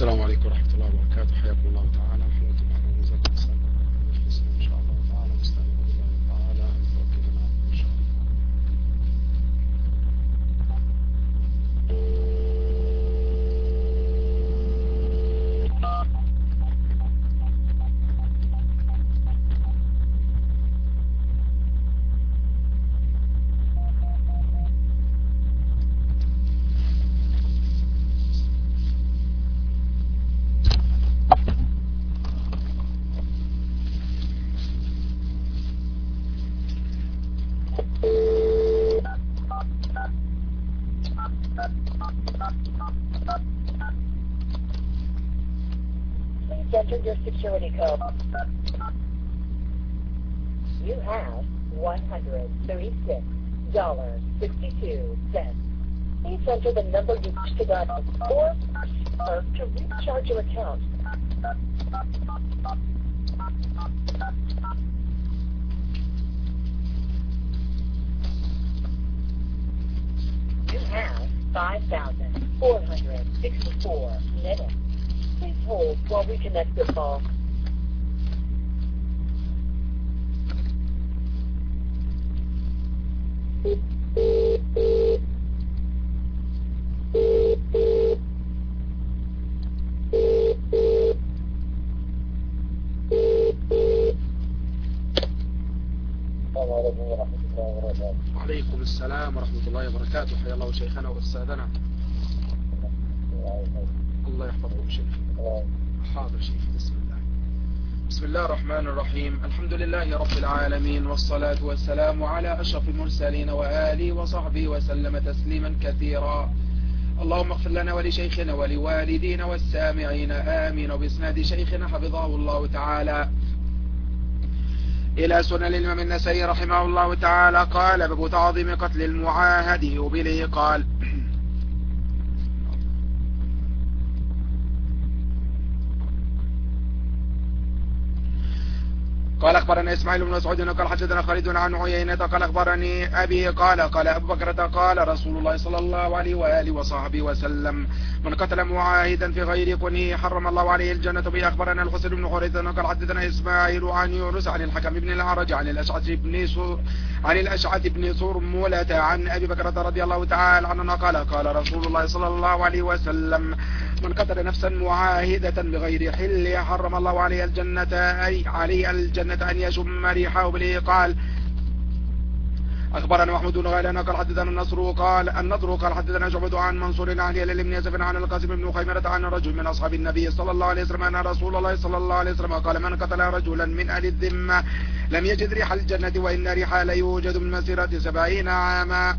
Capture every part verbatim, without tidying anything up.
السلام عليكم ورحمة الله وبركاته. حياكم الله تعالى وحياكم الله وجزاكم الله خيرا. إن شاء الله تعالى نستعين بالله تعالى توكلنا إن شاء الله. Enter your security code. You have one hundred thirty-six dollars and sixty-two cents. Please enter the number you wish to dial or, or to recharge your account. You have five thousand four hundred sixty-four minutes. Please hold while we connect your call. وعليكم السلام ورحمة الله وبركاته. حيا الله شيخنا وأستاذنا. الله يحفظكم شيخ. حاضر شيخ. بسم الله بسم الله الرحمن الرحيم. الحمد لله رب العالمين، والصلاة والسلام على أشرف المرسلين وآله وصحبه وسلم تسليما كثيرا. اللهم اغفر لنا ولشيخنا ولوالدينا والسامعين آمين. وبإسناد شيخنا حفظه الله تعالى إلى سنن الإمام النسائي رحمه الله تعالى قال: باب تعظيم قتل المعاهد وبه قال: قال أخبرنا إسماعيل بن مسعود قال حدثنا خالد عن عيينة قال أخبرني أبي قال قال أبو بكر قال رسول الله صلى الله عليه وآله وصحبه وسلم: من قتل معاهدا في غير كنه حرم الله عليه الجنة. به أخبرنا الحسين بن حريث قال حدثنا إسماعيل عن يونس عن الحكم بن الأعرج عن الأشعث بن عن الأشعث بن صرملة عن أبي بكر رضي الله تعالى عنه قال قال رسول الله صلى الله عليه وسلم: من قتل نفسا معاهدة بغير حل حرم الله عليه الجنة، أي عليه الجنة أن يشم ريحه. به قال أخبرنا محمود بن غيلان قال حدثنا النصر قال النضر قال حدثنا شعبة عن منصور عن هلال بن يزف عن القاسم بن خيمرة عن رجل من أصحاب النبي صلى الله عليه وسلم أن رسول الله صلى الله عليه وسلم قال: من قتل رجلا من أهل الذمة لم يجد ريح الجنة وإن ريحها لا يوجد من مسيرة سبعين عاما.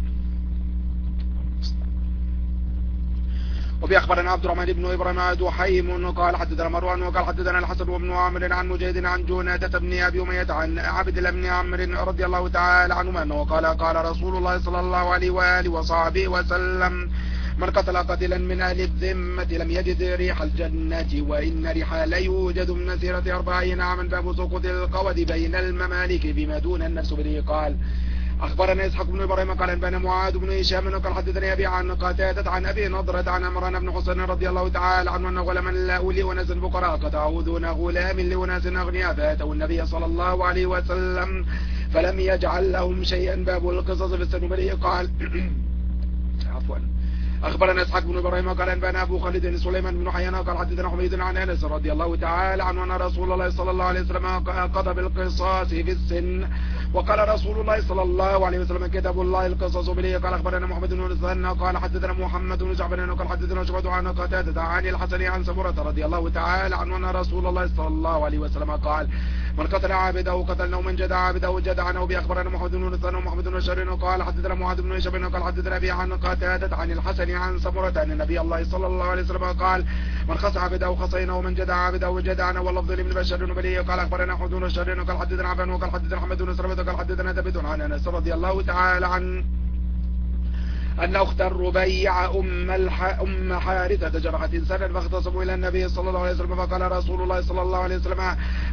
وفي أخبرنا عبد الرحمن بن إبراهيم دحيم قال حدثنا مروان وقال حدثنا الحسن بن عمرو عن مجاهد عن جنادة بن أبي أمية عن عبد الله بن عمرو رضي الله تعالى عنهما أنه قال قال رسول الله صلى الله عليه وآله وصحبه وسلم: من قتل قتلا من أهل الذمة لم يجد ريح الجنة وإن ريحها لا يوجد من مسيرة أربعين عاما. باب سقوط القود بين الممالك بما دون النفس. به قال أخبرنا إسحاق بن إبراهيم قال أنبأنا معاذ بن هشام قال حدثني أبي عن قتادة عن أبي نضرة عن عمران بن حسين رضي الله تعالى عنه أن غلاما له لأناس فقراء قطعوا دون غلام لأناس أغنياء فأتوا النبي صلى الله عليه وسلم فلم يجعل لهم شيئا. باب القصص في السنبري. قال عفوا أخبرنا إسحاق بن إبراهيم قال أنبأنا أبو خالد سليمان بن حيان قال حدثنا حميد عن أنس رضي الله تعالى عنه أن رسول الله صلى الله عليه وسلم قضى بالقصاص في السن. وقال رسول الله صلى الله عليه وسلم: كتاب الله القصص. به قال أخبرنا محمد بن نصر قال حدثنا محمد بن جعفر قال حدثنا شعبة عن قتادة عن الحسن عن سمرة رضي الله تعالى عنه أن رسول الله صلى الله عليه وسلم قال: من قتل عابده قتلنا ومن جدع عابده جدعنا. وبه أخبرنا محمد بن نصر ومحمد بن بشار قال حدثنا معاذ بن هشام قال حدثنا أبي عن قتادة عن الحسن عن سمرة أن النبي الله صلى الله عليه وسلم قال: من خص عابده خصينا ومن جدع عابده جدعنا. واللفظ لابن بشار بن قال أخبرنا محمد بن بشار قال حدثنا عفان وقال حدثنا محمد بن سلمة قال حدثنا ثابت عن أنس رضي الله تعالى عنه أن أخت الربيع أم, الح... أم حارثة جرحت إنسانا فاختصموا إلى النبي صلى الله عليه وسلم فقال رسول الله صلى الله عليه وسلم: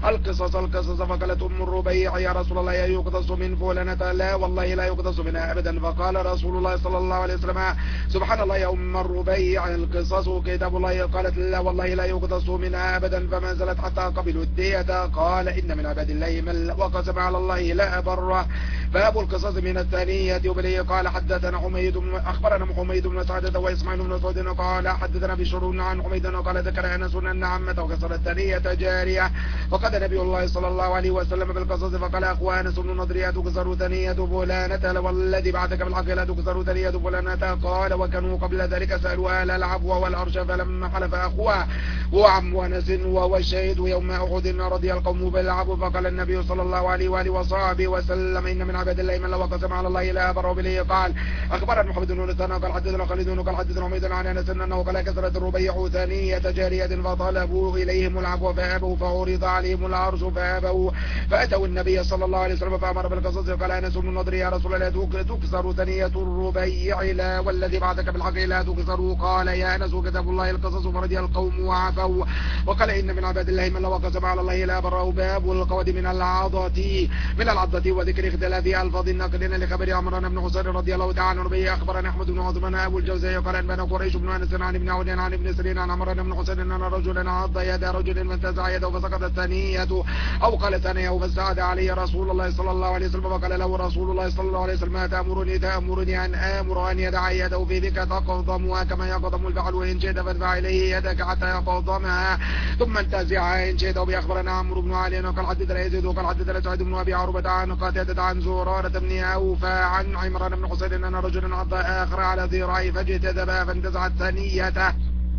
القصص القصص. فقالت أم الربيع يا رسول الله يقتص من فلانة؟ لا والله لا يقتص منها أبدا. فقال رسول الله صلى الله عليه وسلم سبحان الله يا أم الربيع القصص كتاب الله. قالت لا والله لا يقتص منها أبدا. فما زالت حتى قبلوا الدية. قال إن من عباد الله من وقسم على الله لا أبره. باب القصص من الثانية. وبليه قال حدثنا حميد أخبرنا حميد بن سعدة وإسماعيل بن سعود قال حدثنا بشر عن حميد قال ذكر أنس أن عمته كسرت الثانية جارية فقد نبي الله صلى الله عليه وسلم بالقصص فقال أخوة أنس بن نضر تكسر ثانية فلانة والذي بعثك بالحق لا تكسر ثانية فلانة. قال وكانوا قبل ذلك سألوا أهل العفو والأرش فلما حلف أخوه وعم أنس وهو الشهيد يوم أحد رضي القوم بالعفو. فقال النبي صلى الله عليه وآله وصحبه وسلم إن من عباد الله من لو قسم على الله لا أبره بليه. قال أخبرنا محمد بن نصر قال حدثنا خالد قال حدثنا حميد عن أنس أنه قال كسرت الربيع ثانية جارية فطلبوا إليهم العفو فأبوا فعرض عليهم العرش فأبوا فأتوا النبي صلى الله عليه وسلم فأمر بالقصص. قال أنس بن نضر يا رسول الله تكسر ثانية الربيع لا والذي بعثك بالحق لا تكسر. قال يا أنس كتاب الله القصص فرضي القوم وعفوا. وقال إن من عباد الله من لو قسم على الله لا أبره. باب القود من العضة من العضة وذكر اختلاف ألفاظ الناقلين لخبر عمران بن حسين رضي الله تعالى عنه به. أخبرنا أحمد بن عثمان أبو الجوزي قال أنبأنا قريش بن أنس عن ابن عون عن ابن سيرين عن عمران بن حسين أن رجلا عض يد رجل فانتزع يده فسقطت الثانية أو قال ثانية فاستعاد عليه رسول الله صلى الله عليه وسلم فقال له رسول الله صلى الله عليه وسلم ما تأمرني تأمرني أن آمر أن يدع يده في ذيك تقضمها كما يقضم الفعل وإن شئت فادفع إليه يدك حتى يقضمها ثم انتزعها إن شئت. وبأخبرنا عمرو بن علي قال حدثنا يزيد وقال حدثنا سعيد بن أبي عروبة عن قتادة عن زرارة بن أوفى عن عمران بن حسين أن رجلا عض آخر على ذراعه فاجتذبها فانتزعت ثانيته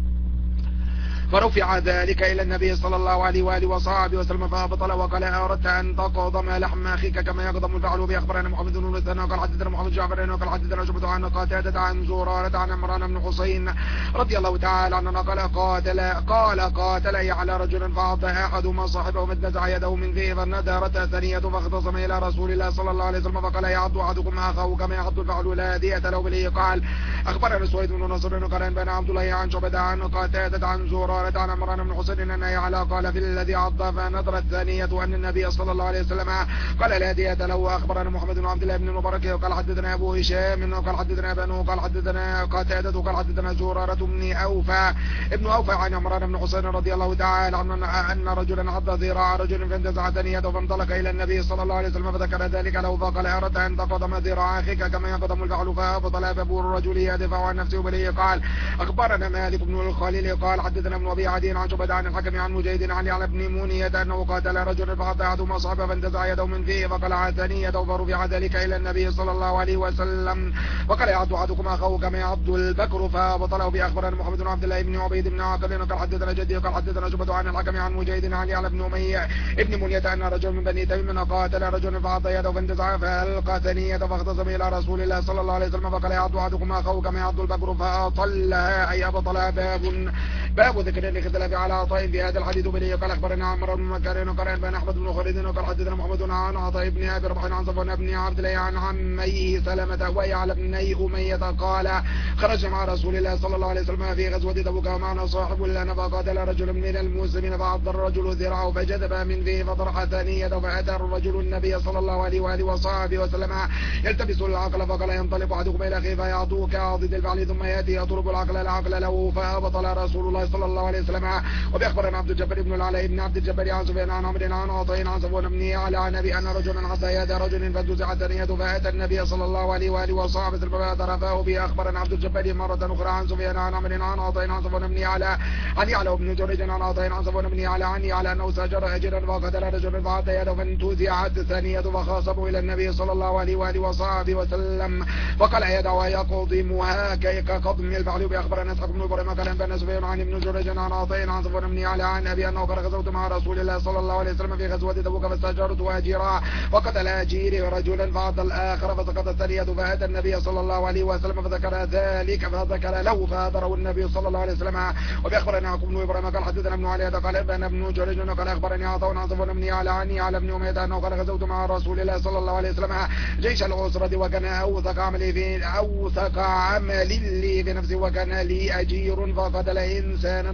فرفع ذلك إلى النبي صلى الله عليه وآله وصحبه وسلم فأبطل. وقال أردت أن تقضم لحم أخيك كما يقضم الفعل. بأخبرنا محمد بن مثنى قال حدثنا محمد جعفر قال حدثنا شعبة عن قتادة عن زرارة عن عمران بن حسين رضي الله تعالى عنه قال قاتل قال قاتل على رجل فأعطى أحدهما صاحبه فانتزع يده من فيه فندرت ثانية فاختصم إلى رسول الله صلى الله عليه وسلم فقال يعض أحدكم أخاه كما يعض الفعل لا دية له بليه. قال أخبرنا سويد بن نصر قال أنبأنا عبد الله عن شعبة عن قتادة عن زرارة عن عمران بن حسين أن يعلى قال في الذي عض فنظر الثانية أن النبي صلى الله عليه وسلم قال لا دية له. أخبرنا محمد بن عبد الله بن المبارك قال حدثنا أبو هشام قال حدثنا بنو قال حدثنا قتادة قال حدثنا زرارة بن أوفى ابن أوفى عن عمران بن حسين رضي الله تعالى عنه أن رجلا عض ذراع رجل فانتزع ثانيته فانطلق إلى النبي صلى الله عليه وسلم فذكر ذلك له فقال أردت أن تقضم ذراع أخيك كما يقضم الفعل فأبطل باب الرجل يدفع عن نفسه بليه. قال أخبرنا مالك بن الخليل قال حدثنا ابن أبي عدي عن شعبة عن الحكم عن مجيد عن علي بن منية أنه قاتل رجل فقطع أحدهما صحبه فانتزع يده من فيه فقلع ثانية فرفع ذلك إلى النبي صلى الله عليه وسلم وقال يعض أحدكم أخاه كما يعض البكر فبطله. بأخبرنا محمد بن عبد الله بن عبيد بن عاقل قال حدثنا جدي قال حدثنا شعبة عن الحكم عن مجيد عن علي بن أمية ابن منية أن رجل من بني تميم قاتل رجل فأعطى يده فانتزع فألقى ثانية فاختصم إلى رسول الله صلى الله عليه وسلم فقال يعض أحدكم أخاه كما يعض البكر فأطلها أي أبطلها. باب باب ذكر الاختلاف على عطاء في هذا الحديث بليه. قال أخبرنا عمرو بن مكارين قال أنبأنا أحمد بن خالد قال حدثنا محمد عن عطاء بن أبي رباح عن صفوان بن عبد الله عن عميه سلمة ويعلى بني أمية قال خرج مع رسول الله صلى الله عليه وسلم في غزوة تبوك ومعنا صاحب لنا فقاتل رجل من المسلمين فعض الرجل ذراعه فجذب من فيه فطرح ثانية فأتى الرجل النبي صلى الله عليه وآله وصحبه وسلم يلتبس العقل فقال ينطلق أحدكم إلى أخيه فيعضوه كعاضد الفعل ثم يأتي يطلب العقل العقل له فأبطل رسول الله صلى الله عليه وسلم. وبأخبرنا عبد الجبار بن العلاء بن عبد الجبار عن سفيان عن عمرو عن عطاء عن صفوان بن علي عن أبي أن رجلا عض يد رجل فانتزع ثانية فأتى النبي صلى الله عليه وآله وصحبه وسلم فأعترفه به. أخبرنا عبد الجبار مرة أخرى عن سفيان عن عمرو عن عطاء عن صفوان بن علي عن يعلى بن جريج عن عطاء عن صفوان بن علي عن يعلى أنه سجر أجرا فقتل رجلا فعض يده فانتزعت ثانية فخاصمه إلى النبي صلى الله عليه وآله وصحبه وسلم فقال يدعو يقضمها كقضم الفعل. بأخبرنا إسحاق بن إبراهيم قال أنبأنا سفيان عن ابن جريج عن عطاء عن صفوان بن علي عن أبي أنه قد غزوت مع رسول الله صلى الله عليه وسلم في غزوة تبوك فاستأجرت أجيرا وقتل أجيري رجلا فعض الآخر فسقط الثانية فأتى النبي صلى الله عليه وسلم فذكر ذلك فذكر له فأدره النبي صلى الله عليه وسلم. وبأخبرنا يعقوب بن إبراهيم قال حدثنا ابن علي قال أنبأنا ابن جريج قال أخبرني عطاء عن صفوان بن علي عني على ابن أمية أنه قد غزوت مع رسول الله صلى الله عليه وسلم جيش العسرة وكان أوثق عملي في أوثق عمل لي بنفسي وكان لي أجير فقتل إنسانا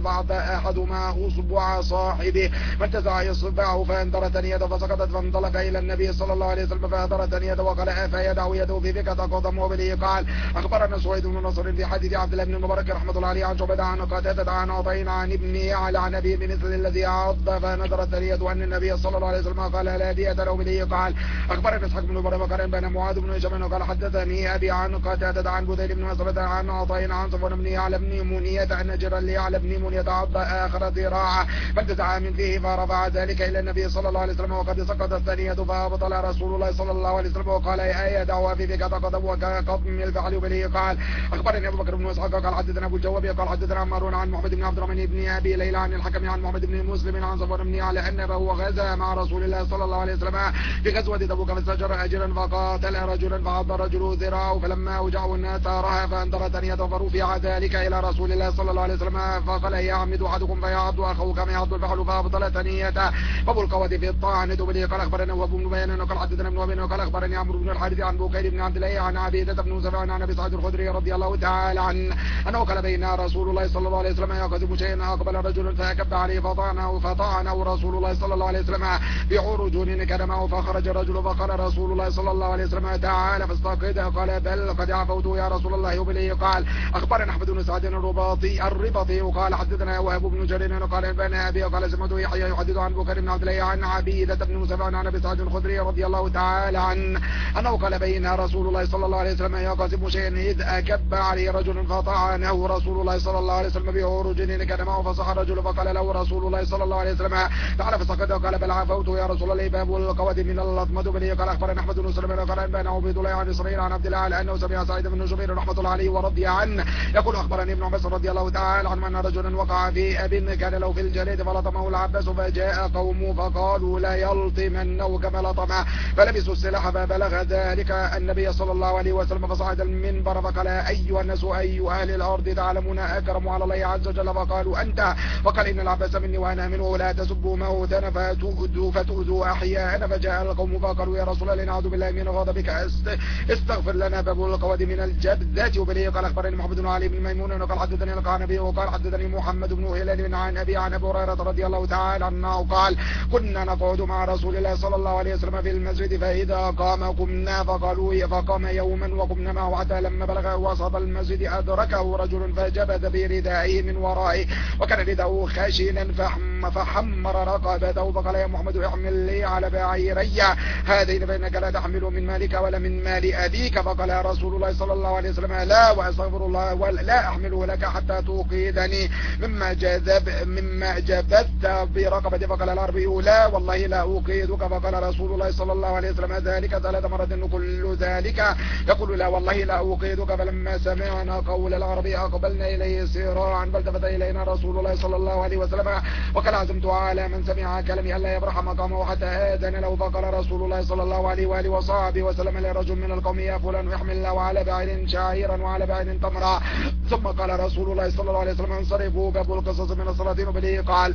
فعض أحدهما أصبع صاحبه فانتزع إصبعه فانترت يده فسقطت فانطلق إلى النبي صلى الله عليه وسلم فأدرت يده وقال فيدع يده في فكة قدم وبه قال أخبرنا سويد بن نصر في حديث عبد الله بن المبارك رحمة الله عليه عن شعبة عن قتادة عن عطاء عن ابن يعلى عن أبي بمثل الذي عض فنظرت اليد أن النبي صلى الله عليه وسلم قال لا دية له به قال أخبرنا إسحاق بن إبراهيم وقال بين معاذ بن هشام قال حدثني أبي عن قتادة عن بديل بن مسعود عن عطاء عن صفوان بن يعلى بن منية أن جرى ليعلى بن منية عض آخر ذراعه فانتزع من فيه فرفع ذلك إلى النبي صلى الله عليه وسلم وقد سقط الثانية فأبطل رسول الله صلى الله عليه وسلم وقال يا دعوة في فكة قدم وكقضم الفعل به قال أخبرني أبو بكر بن اسحاق قال حدثنا أبو الجواب قال حدثنا عمار عن محمد بن عبد الرحمن بن أبي ليلى عن الحكم عن محمد بن مسلم عن صفوان بن يعلى أن أبوه غزا مع رسول الله صلى الله عليه وسلم في غزوة تبوك فاستأجر أجرا فقاتل رجلا فعض الرجل ذراعه فلما أوجعه الناس رها فانترت أن فرفع ذلك إلى رسول الله صلى الله عليه وسلم فقال يعمد أحدكم فيعض أخوه كما يعض الفحل فأبطل ثنيته فأبو القواد في الطعنة به قال أخبرنا وابو بن بيان قال حدثنا ابن وابن قال أخبرني عمرو بن الحارث عن بكير بن عبد الله عن عبيدة بن سفيان عن أبي سعيد الخدري رضي الله تعالى عنه أنه قال بين رسول الله صلى الله عليه وسلم يقذف شيئا أقبل رجل فأكب عليه فطعنه فطعنه رسول الله صلى الله عليه وسلم بعرجون كلمه فخرج الرجل فقال رسول الله صلى الله عليه وسلم تعالى فاستقد قال بل قد عفوت يا رسول الله وبليه قال أخبرنا أحمد بن سعد الرباطي الرباطي قال حدثنا وهب بن جرير قال بن أبي قال سمعت يحيى يحدث عن بكر بن عبد الله عن عبيدة بن سفيان عن أبي سعيد الخدري رضي الله تعالى عنه أنه قال بين رسول الله صلى الله عليه وسلم يقذف شيئا إذ أكب عليه رجل فطعنه رسول الله صلى الله عليه وسلم بعرجون كلمه فصح الرجل فقال له رسول الله صلى الله عليه وسلم تعالى فسقط قال بل عفوت يا رسول الله باب القواد من اللطمة بني قال أخبرنا أحمد بن سليمان قال بين عبيد الله عن إسرائيل عن عبد الله على أنه سمع سعيد بن جبير رحمة الله عليه ورضي عنه يقول أخبرني ابن عباس رضي الله تعالى عنه أن رجلا وقع في أب كان له في الجليد فلطمه العباس فجاء قومه فقالوا لا يلطمنه كما لطمه فلبسوا السلاح فبلغ ذلك النبي صلى الله عليه وسلم فصعد المنبر فقال أيها الناس أي أهل الأرض تعلمون أكرم على الله عز وجل فقالوا أنت فقال إن العباس مني وأنا منه لا تسبوا موتنا فتؤذوا فتؤذوا أحياءنا فجاء القوم فقالوا يا رسول الله نعوذ بالله من غضبك استغفر لنا باب القواد من الجبذة وبليه قال أخبرني محمد بن علي بن ميمون وقال حدثني القعنبي وقال حدثني محمد بن هلال بن عن أبي عن أبي هريرة رضي الله تعالى عنه قال كنا نقعد مع رسول الله صلى الله عليه وسلم في المسجد فإذا قام قمنا فقالوا فقام يوما وقمنا معه حتى لما بلغ وسط المسجد أدركه رجل فجبذ بردائه من ورائه وكان رداؤه خشنا فحم فحمر رقبته فقال يا محمد احمل لي على بعيري هذين فإنك لا تحمل من مالك ولا من مال أبيك فقال يا رسول الله صلى الله عليه وسلم لا وأستغفر الله ولا أحمله لك حتى توقيدني مما جذب مما جبت برقبتي فقال العربي لا والله لا أوقيدك فقال رسول الله صلى الله عليه وسلم ذلك ثلاث مرات كل ذلك يقول لا والله لا أوقيدك فلما سمعنا قول العربي أقبلنا إليه سراعا فالتفت إلينا رسول الله صلى الله عليه وسلم وقال عزمت على من سمع كلامي ألا يبرح مقامه حتى آذن له فقال رسول الله صلى الله عليه وآله وصحبه وسلم لرجل من القوم يا فلان يحمل له على بعير شعيرا وعلى بعير تمرا ثم قال رسول الله صلى الله عليه وسلم انصرفوا باب القصص من الصلاة وبليه قال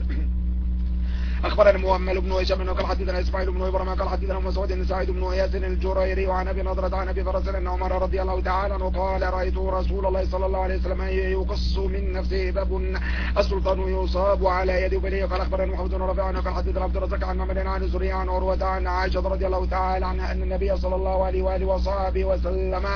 أخبرنا مؤمل بن هشام قال حدثنا إسماعيل بن إبراهيم قال حدثنا مسعود بن سعيد بن إياس الجريري وعن أبي نضرة عن أبي فرس أن عمر رضي الله تعالى عنه قال رأيت رسول الله صلى الله عليه وسلم يقص من نفسه باب السلطان يصاب على يده بليه قال أخبرنا محمد بن رافع قال حدثنا عبد الرزاق عن محمد عن زريع عن عروة عن عائشة رضي الله تعالى عنها أن النبي صلى الله عليه وآله وصحبه وسلم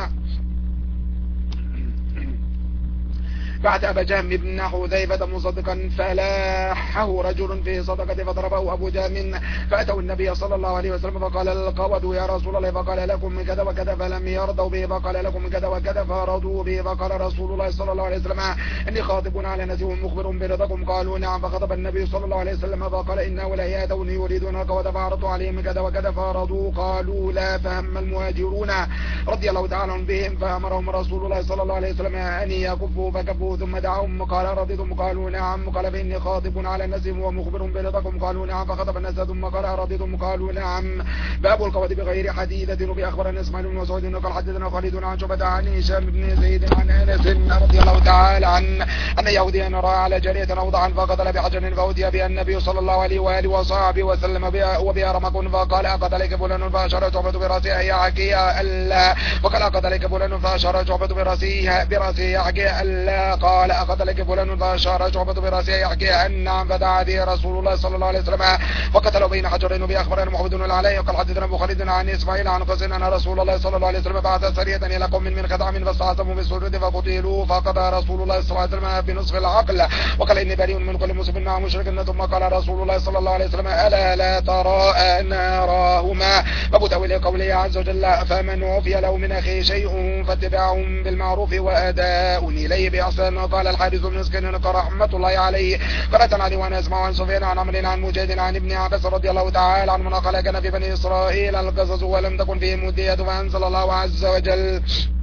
بعد أبا جهم بن حذيفة مصدقا فلاحه رجل في صدقة فضربه أبو جهم فأتوا النبي صلى الله عليه وسلم فقال القود يا رسول الله فقال لكم كذا وكذا فلم يرضوا به فقال لكم كذا وكذا فرضوا به فقال رسول الله صلى الله عليه وسلم إني خاطب على ناس مخبر برضاكم قالوا نعم فخطب النبي صلى الله عليه وسلم فقال إن أولئك يأتون يريدون القود فعرضوا عليهم كذا وكذا فرضوا قالوا لا فهم المهاجرون رضي الله تعالى عنهم بهم فأمرهم رسول الله صلى الله عليه وسلم أن يكفوا فكفوا ثم دعوهم قال رضيتم قالوا نعم قال فإني خاطب على الناس ومخبر برضاكم قالوا نعم فخطب الناس ثم قال رضيتم قالوا نعم باب القود بغير حديدة وبي أخبرنا اسماعيل بن مسعود قال حدثنا خالد عن شعبة عن هشام بن زيد عن أنس رضي الله تعالى عنه أن يهوديا رأى على جارية أوضعا فقتل بحجر فأودي بها النبي صلى الله عليه وآله وصحبه وسلم وبها رمق فقال أقتلك فلان فأشار شعبة برأسه يعكي ألا وقال أقتلك فلان فأشار شعبة برأسه برأسه يعكي ألا قال أخذ لك فلان فأشار شعبة برأسه يحكي أن نعم فدعا به رسول الله صلى الله عليه وسلم وقتلوا بين حجرين بأخبرنا محمد بن العلاء وقال حدثنا أبو خالد عن إسماعيل عن قاسم أن رسول الله صلى الله عليه وسلم بعث سرية إلى قوم من خدعم فاستعصموا بالسرد فقتلوا فقضى رسول الله صلى الله عليه وسلم بنصف العقل وقال إني بريء من كل مسلم مع مشرك. ثم قال رسول الله صلى الله عليه وسلم ألا لا ترى أن أراهما أبو تأويل قوله عز وجل فمن عفي له من أخيه شيء فاتباع بالمعروف وأداء إليه بإحسان. قال الحارث بن مسكين رحمة الله عليه قرأت علي وأنا أسمع عن سفيان عن عمرو عن مجاهد عن ابن عباس رضي الله تعالى عنه قال كان في بني إسرائيل القصص ولم تكن فيهم مدية فأنزل الله عز وجل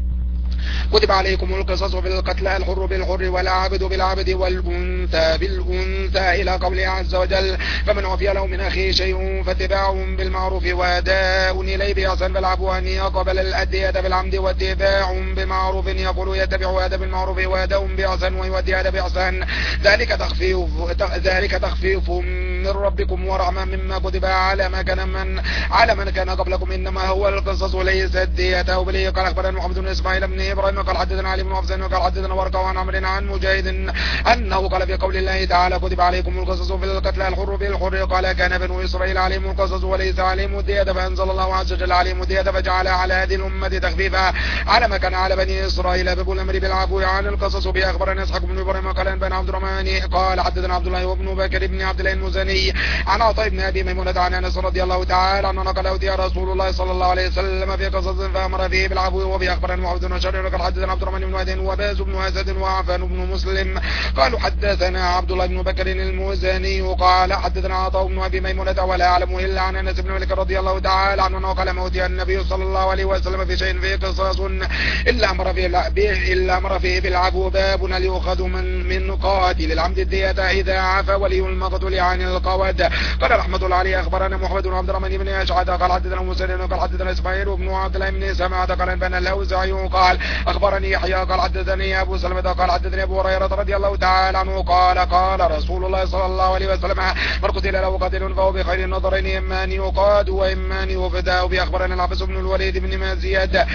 كتب عليكم القصص بالقتلى الحر بالحر والعبد بالعبد والأنثى بالأنثى إلى قوله عز وجل فمن عفي له من أخيه شيء فاتباع بالمعروف وأداء إليه بإحسان فالعفو أن يقبل الأدية بالعمد واتباع بمعروف يقول يتبع هذا بالمعروف وأداء بإحسان ويؤدي هذا بإحسان ذلك تخفيف ذلك تخفيف من ربكم ورحمة مما كتب على ما كان من على من كان قبلكم إنما هو القصص وليس الدية. وبليه قال أخبرنا محمد بن إسماعيل بن إبراهيم قال حدثنا علي بن حفص وقال حدثنا ورقة عن عمرو عن مجاهد أنه قال في قول الله تعالى كتب عليكم القصص في القتلى الحر بالحر قال كان بنو إسرائيل عليهم القصص وليس عليهم الدية فأنزل الله عز وجل عليهم الدية فجعل على هذه الأمة تخفيفا على ما كان على بني إسرائيل باب الأمر بالعفو عن القصص. بأخبرنا إسحاق بن إبراهيم قال بن عبد الرحمن قال حدثنا عبد الله وابن بكر بن عبد الله المزني عن عطاء بن أبي ميمونة عن أنس رضي الله تعالى عنه قال أوتي رسول الله صلى الله عليه وسلم في قصص فأمر فيه بالعفو. وبأخبرنا محمد بن شر قال حدثنا عبد الرحمن بن وهب وباز بن أسد وعفان بن مسلم قالوا حدثنا عبد الله بن بكر المزني قال حدثنا عطاء بن أبي ميمونة ولا أعلم إلا عن أنس بن مالك رضي الله تعالى عنه قال موتي النبي صلى الله عليه وسلم في شيء فيه قصاص إلا أمر فيه إلا أمر فيه بالعفو باب ليؤخذ من من قاتل العمد الدية إذا عفى ولي المقتول عن القود. قال رحمة الله عليه أخبرنا محمد بن عبد الرحمن بن أشعث قال حدثنا مسلم قال حدثنا إسماعيل بن عبد الله بن سمعة قال بن الأوزاعي قال أخبرني يحيى قال حدثني أبو سلمة قال حدثني أبو هريرة رضي الله تعالى عنه قال قال رسول الله صلى الله عليه وسلم من قتل له قاتل فهو بخير النظرين إما أن يقاد وإما أن يفدى. بأخبرنا العباس بن الوليد بن مازيد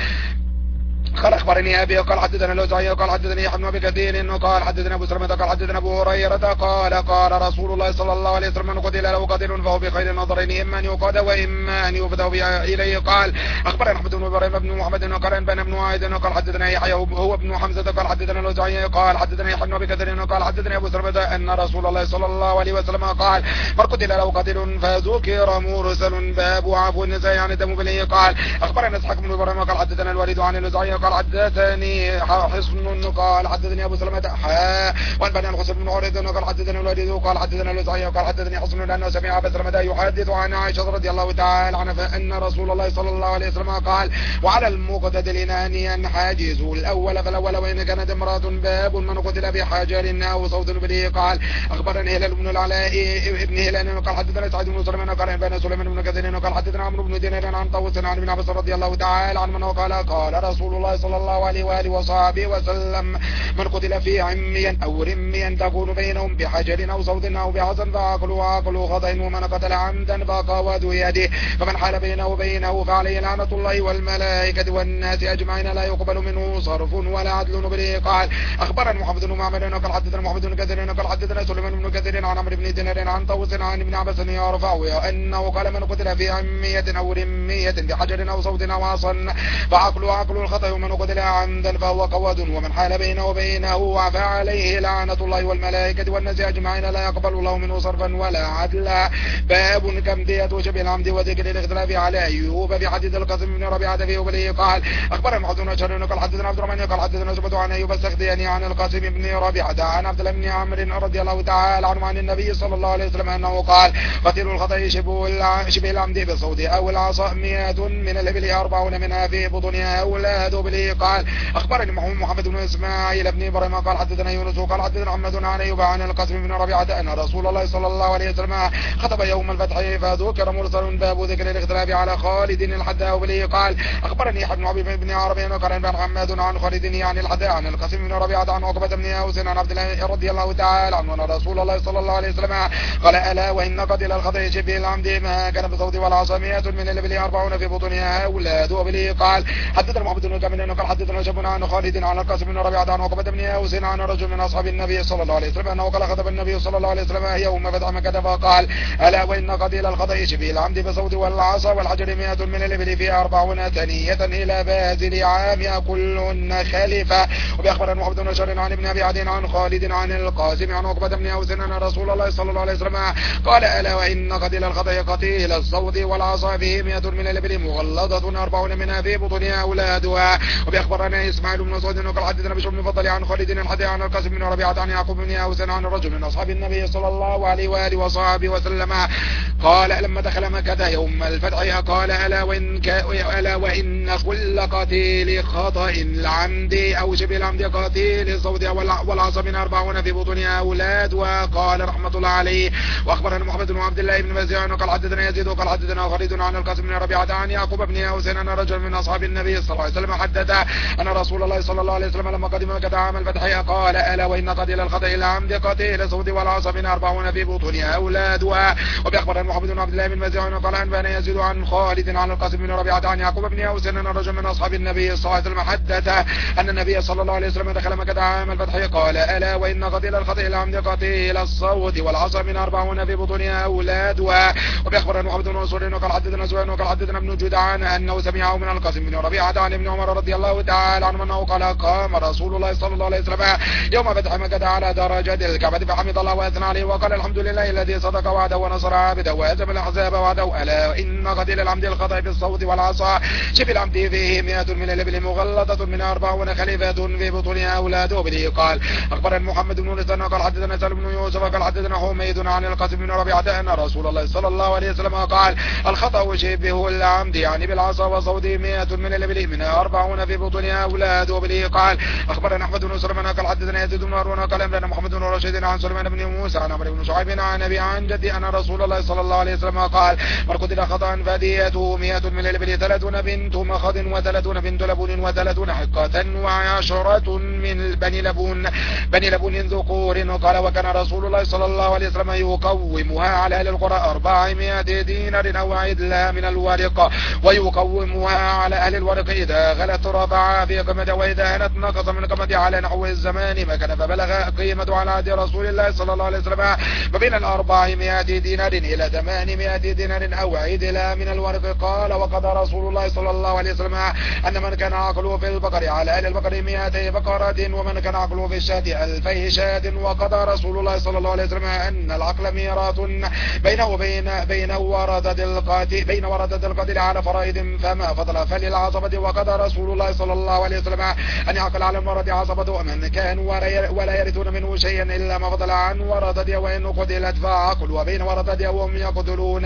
قال أخبرني أبي قال حدثنا الأوزاعي قال حدثني يحيى بن أبي كثير قال حدثنا أبو سلمة قال حدثنا أبو هريرة قال قال رسول الله صلى الله عليه وسلم من قتل له قاتل فهو بخير النظرين إما أن يقاد وإما أن يفدى إليه. قال أخبرنا أحمد بن إبراهيم بن محمد قال بن ابن عايد قال حدثنا يحيى هو ابن حمزة قال حدثنا الأوزاعي قال حدثنا يحيى بن أبي كثير قال حدثنا أبو سلمة أن رسول الله صلى الله عليه وسلم قال من قتل له قاتل فذكر مرسل باب عفو النساء عن الدم بليه. قال أخبرنا إسحاق بن إبراهيم قال حدثنا الوليد عن الأوزاعي قال حدثني حصن قال حدثني أبو سلمة حا وعن بني الحسن بن عريض قال حدثنا الوليد قال حدثنا الأوزاعي قال حدثني حصن لأنه سمع أبا سلمة يحدث عن عائشة رضي الله تعالى عنها أن رسول الله صلى الله عليه وسلم قال وعلى المقتتل أن ينحجزوا الأول فالأول وإن كانت امرأة باب من قتل بحجر أو صوت بليه. قال أخبرني هلال بن العلاء ابن هلال قال حدثنا سعيد بن سليمان قال بن سليمان بن كثير قال حدثنا عمرو بن دينار عن طاووس عن ابن عباس رضي الله تعالى عنه قال قال رسول الله صلى الله عليه وآله وصحبه وسلم من قتل في عميا أو رميا تكون بينهم بحجر أو صوت أو بعصا فعقل عقل خطأ ومن قتل عمدا فقواد يده فمن حال بينه وبينه فعليه لعنة الله والملائكة والناس أجمعين لا يقبل منه صرف ولا عدل بليه. قال أخبرنا محمد بن معمر قال حدثنا محمد بن كثير قال حدثنا سليمان بن كثير عن عمرو بن دينار عن طاووس عن ابن عباس يرفع أنه قال من قتل في عمية أو رمية بحجر أو صوت أو عصا فعقل عقل الخطأ ومن قتل عمدا فهو قواد ومن حال بينه وبينه فعليه لعنة الله والملائكة والناس أجمعين لا يقبل الله منه صرفا ولا عدلا. باب كم دية شبه العمد وذكر الاختلاف على أيوب في حديث القاسم بن ربيعة في وبليه. قال أخبرنا محمد بن شر قال حدثنا عبد الرحمن قال حدثنا شعبة عن أيوب السختياني عن القاسم بن ربيعة عن عبد الله بن عمرو رضي الله تعالى عنه عن النبي صلى الله عليه وسلم أنه قال قتل الخطأ شبه العمد بصوت أو العصا مئة من الإبل أربعون منها في بطنها أولاد بليه. قال أخبرني محمد بن إسماعيل بن إبراهيم قال حدثنا يونس قال حدثنا محمد عن أيوب عن القاسم بن ربيعة أن رسول الله صلى الله عليه وسلم خطب يوم الفتح فذكر مرسل باب ذكر الاختلاف على خالد الحداء بليه. قال أخبرني حبن عبيد بن عربي قال بن حماد عن خالد عن الحداء عن القاسم بن ربيعة عن عقبة بن أوس عن عبد الله رضي الله تعالى عنه أن رسول الله صلى الله عليه وسلم قال ألا وإن قتل الخطأ شبه العمد ما كان بصوت والعصا مئة من الإبل أربعون في بطنها أولاد بليه. قال حدثنا محمد بن كامل علي قال حدثنا شبنا عن خالد عن القاسم بن ربيعة عن عقبة بن أوس عن رجل من أصحاب النبي صلى الله عليه وسلم أنه قال خطب النبي صلى الله عليه وسلم يوم فتح مكة فقال ألا وإن قتيل الخطأ شبه العمد بالصوت والعصا والحجر مئة من الإبل في أربعون ثنية إلى بازل عام كل خليفة. وبأخبرنا محمد بن بشر عن ابن أبي عدي عن خالد عن القاسم عن عقبة بن أوس أن رسول الله صلى الله عليه وسلم قال ألا وإن قتيل الخطأ قتيل الصوت والعصا فيه مئة من الإبل مغلظة أربعون منها في بطونها أولادها. وبأخبرنا إسماعيل بن سعد قال حدثنا بشر بن فضل عن خالد الحديث عن القاسم بن ربيعة عن يعقوب بن أوس عن رجل من أصحاب النبي صلى الله عليه وآله وصحبه وسلم قال لما دخل مكة يوم الفتح قال ألا وإن, ألا وإن كل قتيل خطأ العمد أو شبه العمد قتيل الصوت والعصا من أربعون في بطونها أولاد. وقال رحمة الله عليه وأخبرنا محمد بن عبد الله بن مزيع قال حدثنا يزيد وقال حدثنا خالد عن القاسم بن ربيعة عن يعقوب بن أوس أن رجل من أصحاب النبي صلى الله عليه وسلم حدث أن رسول الله صلى الله عليه وسلم لما قدم مكة عام الفتح قال ألا وإن قتيل الخطأ العمد قتيل الصوت والعصا من أربعون في بطونها أولادها. وبأخبرنا محمد بن عبد الله بن مزيع قال أنبأنا يزيد عن خالد عن القاسم بن ربيعة عن يعقوب بن أوس أن رجل من أصحاب النبي صلى الله عليه وسلم حدث أن النبي صلى الله عليه وسلم دخل مكة عام الفتح قال ألا وإن قتيل الخطأ العمد قتيل الصوت والعصا من أربعون في بطونها أولادها. وبأخبرنا محمد بن منصور قال حدثنا سفيان قال حدثنا ابن جدعان أنه سمعه من القاسم بن ربيعة عن ابن عمر رضي الله تعالى عنه أنه قال قام رسول الله صلى الله عليه وسلم يوم فتح مكة على درجة الكعبة فحمد الله وأثنى عليه وقال الحمد لله الذي صدق وعده ونصر عبده وهزم الأحزاب وعده. ألا إن قتيل العمد الخطأ بالصوت والعصا شبه العمد فيه مئة من الإبل مغلظة من أربعون خليفة في بطونها أولاده. به قال أخبرنا محمد بن لسان قال حدثنا سالم بن يوسف قال حدثنا حميد عن القاسم بن ربيعة أن رسول الله صلى الله عليه وسلم قال الخطأ شبه العمد يعني بالعصا وصوت مئة من الإبل منها أربعون في بطونها أولاده. به قال أخبرنا أحمد بن سليمان قال حدثنا يزيد بن هارون قال أنبأنا محمد بن رشيد عن سليمان بن موسى عن عمرو بن شعيب عن أبي عن جدي أن رسول الله صلى الله عليه وسلم قال من قتل خطأ فديته مئة من الإبل ثلاثون بنت مخض وثلاثون بنت لبون وثلاثون حقة وعشرة من بني لبون بني لبون ذكور. قال وكان رسول الله صلى الله عليه وسلم يقومها على أهل القرى أربعمائة دينار أو عدلا من الورق ويقومها على أهل الورق إذا غلت رفع في قمة وإذا هنت نقص من قمة على نحو الزمان ما كان فبلغ قيمة على عهد رسول الله صلى الله عليه وسلم ما بين الأربعمائة دينار إلى ثمانمائة دينار أو عدلا من الورق. قال وقضى رسول الله صلى الله عليه وسلم أن من كان عقله في البقر على أهل البقر مئتي بقرة ومن كان عقله في الشاة ألفي شاة. وقضى رسول الله صلى الله عليه وسلم أن العقل ميراث بينه وبين بين ورثة القاتل بين ورثة القاتل على فرائض فما فضل فللعصبة. وقضى رسول الله صلى الله عليه وسلم أن يعقل على المرض عصبة ومن كان ولا يرثون منه شيئا إلا ما فضل عن ورثته وإن قتلت فعقل وبين ورثته وهم يقتلون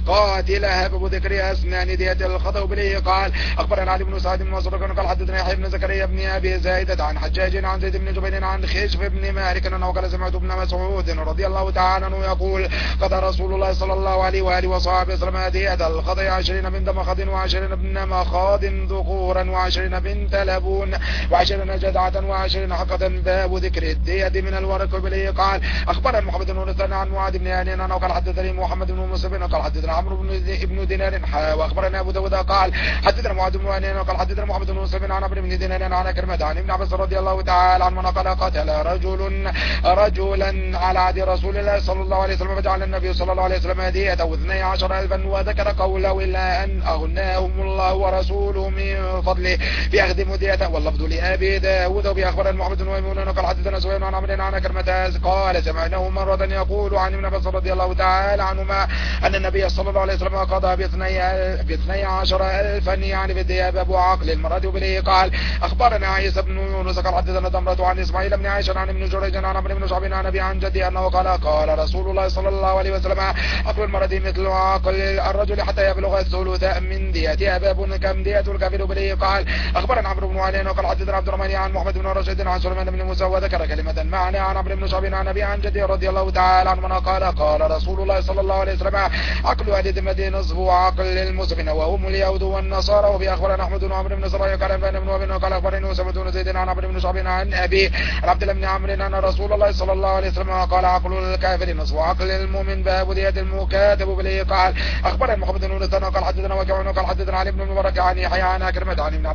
قاتلها بذكر أسنان دية الخطأ. به قال أخبرنا علي بن سعد بن مسروق قال حدثنا يحيى بن زكريا بن أبي زايدة عن حجاج عن زيد بن جبير عن خشف بن مالك أنه قال سمعت ابن مسعود رضي الله تعالى عنه يقول قضى رسول الله صلى الله عليه وآله وصحبه وسلم دية الخطأ عشرين بنت مخض وعشرين بن مخاض ذكورا وعشرين بنت لبون وعشرين جدعة وعشرين حقة باب ذكر الدية من الورق. به قال أخبرنا محمد بن نصر عن معاذ بن هاني أنه قال حدثني محمد بن مسلم قال حدثنا عمرو بن دينار وأخبرنا أبو داود قال حدثنا معاذ بن هاني قال حدثنا محمد بن مسلم عن عمرو بن دينار عن كرمة عن ابن عباس رضي الله تعالى عنه قال قتل رجل رجلا على عهد رسول الله صلى الله عليه وسلم فجعل النبي صلى الله عليه وسلم ديته اثني عشر ألفا وذكر قوله إلا أن أغناهم الله ورسوله من فضله بأخذ مديته. واللفظ لأبي داود. وبأخبرنا محمد بن ميمون قال حدثنا سفيان عن عمرو عن كرمة قال سمعناه مرة يقول عن ابن عباس رضي الله تعالى عنهما أن النبي صلى الله عليه وسلم قضى باثني عشر ألفا يعني بالدياب أبو عقل المرأة. به قال أخبرنا عيسى بن يونس قال حدثنا دمرة عن إسماعيل بن عائشة عن ابن جريج عن عمرو بن شعب عن أبي عن جدي أنه قال قال رسول الله صلى الله عليه وسلم عقل المرأة مثل عقل الرجل حتى يبلغ الثلث من ديتها باب كم دية الكافر. به قال أخبرنا عمرو بن علي قال حدثنا عبد الرحمن عن محمد بن رشيد عن سليمان بن موسى وذكر كلمة معنى عن عمرو بن شعب عن أبي عن جدي رضي الله تعالى عنه قال قال رسول الله صلى الله عليه وسلم عقل أهل ذمة نصف عقل المسلمين وهم اليهود والنصارى. وفي أخبرنا أحمد بن عمرو بن سرايا قال بن بن قال أخبرني أسامة بن زيد عن عمرو بن شعب عن أبي عبد الله بن عمرو أن رسول الله صلى الله عليه وسلم قال عقل الكافر نصف عقل المؤمن باب دية المكاتب. به قال أخبرنا محمد بن نصر قال حدثنا وكيع قال حدثنا علي بن المبارك عن يحيى عن كرمة عن ابن عباس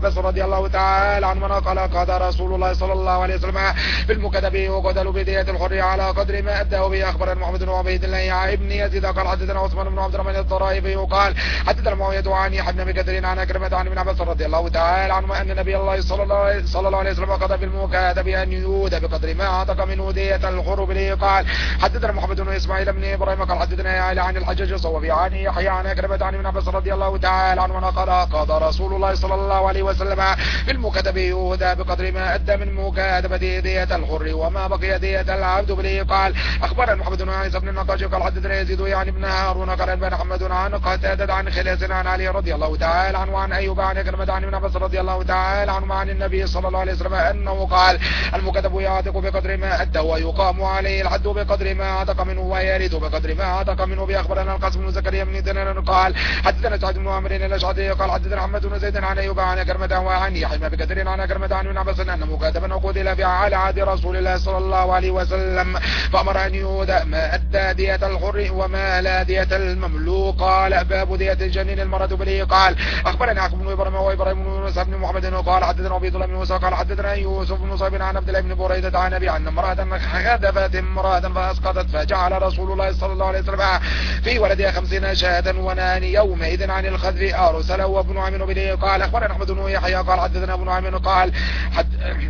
عباس رضي الله تعالى عنهما قال قال رسول الله صلى الله عليه وسلم في المكتب يقتل بدية الحر على قدر ما أداه به. أخبرنا محمد بن عبيد الله ابن يزيد قال حدثنا عثمان بن عبد الرحمن الطرائفي قال حدثنا معاوية عن يحيى بن كثير عن عكرمة عن ابن عباس رضي الله تعالى عنهما أن نبي الله صلى الله صلى الله عليه وسلم قضى في المكاتب أن يود بقدر ما عتق من دية الحر به. قال حدثنا محمد بن إسماعيل بن إبراهيم قال حدثنا يعلى عن الحجاج الصوفي عن يحيى عن عكرمة عن ابن عباس رضي الله تعالى عنهما قال قضى رسول الله صلى الله عليه وسلم في المكاتب يود بقدر ما أدى من مكاتبة دية الحر وما بقي دية العبد به. قال أخبرنا محمد بن عيسى بن النقاش قال حدثنا يزيد يعني ابن هارون قال أنبأنا محمد عن قتادة عن خلاس عن علي رضي الله تعالى عنه وعن أيوب عن عكرمة عن ابن عباس رضي الله تعالى عنه عن النبي صلى الله عليه وسلم أنه قال المكتب يعتق بقدر ما أدى ويقام عليه الحد بقدر ما عتق منه ويرث بقدر ما عتق منه. بأخبرنا القاسم بن زكريا بن دينار قال حدثنا سعد بن عمرو الأشعثي قال حدثنا محمد بن زيد عن أيوب عن عكرمة وعن يحيى بن كثير عن عكرمة عن ابن عباس أن مكاتبا قتل بها على عهد رسول الله صلى الله عليه وسلم فأمر أن يودى ما أدى دية الحر وما لا دية المملوك. قال باب دية الجنين المرأة به. قال أخبرنا يعقوب بن إبراهيم وإبراهيم بن موسى بن محمد قال حدثنا عبيد الله بن موسى قال حدثنا يوسف بن صيب عن عبد الله بن بريدة عن أبي أن امرأة خذفت امرأة فأسقطت فجعل رسول الله صلى الله عليه وسلم في ولدها خمسين شاة ونهاني يومئذ عن الخذف أرسله وابن عمين به. قال أخبرنا أحمد بن يحيى قال حدثنا ابن عمين قال حد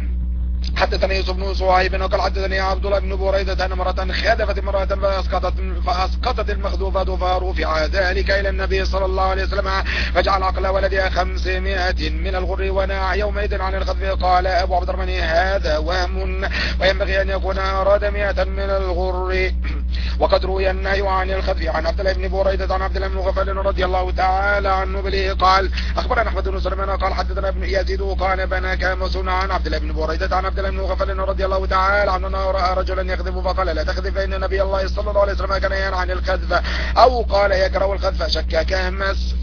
حدثني يوسف بن صهيب قال حدثني عبد الله بن بريدة أن امرأة خذفت امرأة فأسقطت فأسقطت المخذوفة فرفع ذلك إلى النبي صلى الله عليه وسلم فجعل عقل ولدها خمسمائة من الغر وناع يومئذ عن الخذف. قال أبو عبد الرحمن هذا وهم وينبغي أن يكون أراد مئة من الغر. وقد روي النهي عن الخذف عن عبد الله بن بريدة عن عبد الله بن غفل رضي الله تعالى عنه به. قال أخبرنا أحمد بن سليمان قال حدثنا ابن يزيد قال بنى كامس عن عبد الله بن بريدة عن عبد الله بن غفل رضي الله تعالى عنه رأى رجلا يخذف فقال لا تخذف فإن نبي الله صلى الله عليه وسلم كان ينهى عن الخذف أو قال يكره الخذف شك كامس.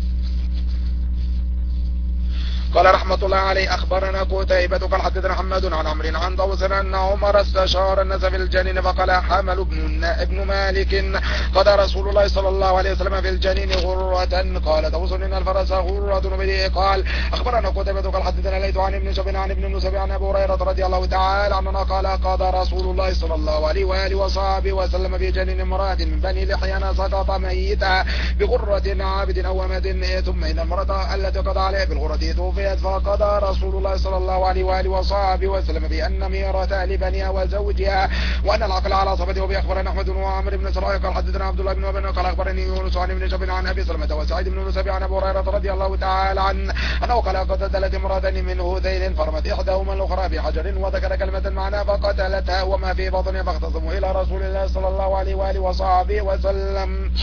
قال رحمة الله عليه أخبرنا قتيبة قال حدثنا حماد عن عمرو عن طوس أن عمر استشار الناس في الجنين فقال حمل ابن ابن مالك قال رسول الله صلى الله عليه وسلم في الجنين غرة. قال طوس إن الفرس غرة به. قال أخبرنا قتيبة قال حدثنا ليث عن ابن شبين عن ابن نسب عن أبي هريرة رضي الله تعالى عنه قال قال رسول الله صلى الله عليه وآله وصحبه وسلم في جنين امرأة من بني لحيان سقط ميتا بغرة عابد أو أمد ثم إن المرأة التي قضى عليها بالغرة توفي فقضى رسول الله صلى الله عليه وآله وصحبه وسلم بأن ميراثها لبنيها وزوجها وأن العقل على صفته. بأخبرنا أحمد وعمر بن سراء قال حدثنا عبد الله بن وهب قال أخبرني يونس عن ابن شبين عن أبي سلمة وسعيد بن نسب عن أبي هريرة رضي الله تعالى عنه أنه قال قتلت امرأتين من هذيل فرمت إحداهما الأخرى بحجر وذكر كلمة معناها فقتلتها وما في بطنها فاختصموا إلى رسول الله صلى الله عليه وآله وصحبه وسلم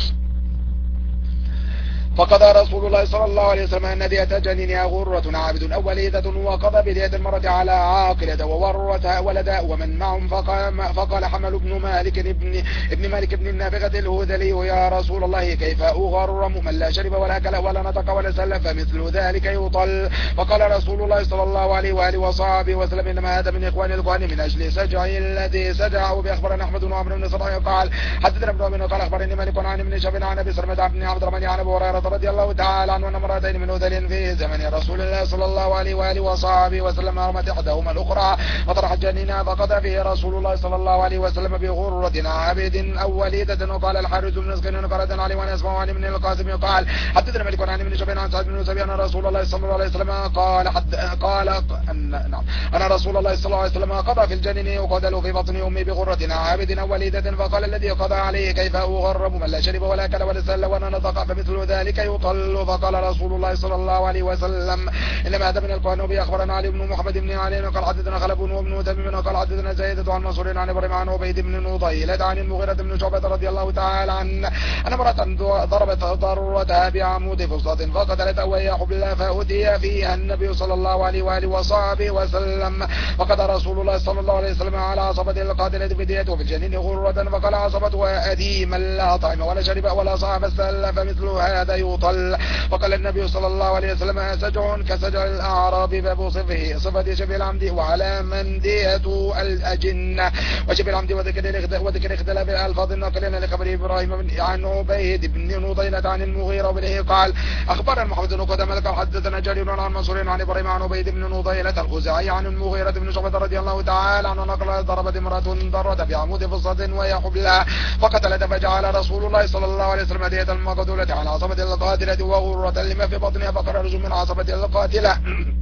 فقضى رسول الله صلى الله عليه وسلم أن دية جنينها غرة عابد أو وليدة وقضى بدية المرأة على عاقلة وورثها ولدا ومن معهم. فقال, فقال حمل ابن مالك ابن, ابن مالك ابن النابغة الهذلي يا رسول الله كيف أغرم من لا شرب ولا أكل ولا نطق ولا سل فمثل ذلك يطل. فقال رسول الله صلى الله عليه وآله وصحبه وسلم إنما هذا من إخوان الكهن من أجل سجعه الذي سجعه. بأخبرنا أحمد بن عمرو بن سراء قال حدثنا ابن عمرو قال أخبرني مالك عن ابن شبين عن أبي سلمة بن عبد الرحمن عن أبي هريرة رضي الله تعالى عنه أن امرأتين من هذيل في زمن رسول الله صلى الله عليه وآله وصحبه وسلم رمت إحداهما الأخرى فطرحت جنينها فقضى فيه رسول الله صلى الله عليه وسلم بغرة عابد أو وليدة. وقال الحارث بن مسكين قال علي وأنا أسمع عن ابن القاسم قال حدثنا مالك عن ابن شبين عن سعد بن سبي أن رسول الله صلى الله عليه وسلم قال حد قال أن نعم أنا رسول الله صلى الله عليه وسلم قضى في الجنين وقتلوا في بطن أمي بغرة عابد أو وليدة. فقال الذي قضى عليه كيف أغرم من لا شرب ولا أكل ولا سل ولا نطق فمثل ذلك يطل. فقال رسول الله صلى الله عليه وسلم إنما هذا من الكهن. به أخبرنا علي بن محمد بن علي قال حدثنا خلف وابن تميم قال حدثنا زيدة عن منصور عن إبراهيم عن عبيد بن نضيلة عن المغيرة بن شعبة رضي الله تعالى عنه أن امرأة ضربت ضرتها بعمود فصة فقتلت وهي حبلى فأتي فيها النبي صلى الله عليه وآله وصحبه وسلم. وقضى رسول الله صلى الله عليه وسلم على عصبة القاتلة بديته في الجنين غرة. فقال عصبتها أديما لا طعم ولا شرب ولا صعب السل فمثل هذا يطل. وقال النبي صلى الله عليه وسلم سجع كسجع الأعراب باب صفه صفة شبه العمد وعلى من دية الأجنة وشبه العمد وذكر اختلاف الألفاظ الناقلين لخبر إبراهيم عن عبيد بن نضيلة عن المغيرة بن قال أخبرنا محمد بن قدامة قال حدثنا جرير عن منصور عن إبراهيم عن عبيد بن نضيلة الخزاعي عن المغيرة بن شعبة رضي الله تعالى عنه نقل ضربت امرأة ضرت بعمود فصة وهي حبلى فقتلت فجعل رسول الله صلى الله عليه وسلم دية المقتولة على عصبة القاتلة وغرة لما في بطنها فخرج من عصبة القاتلة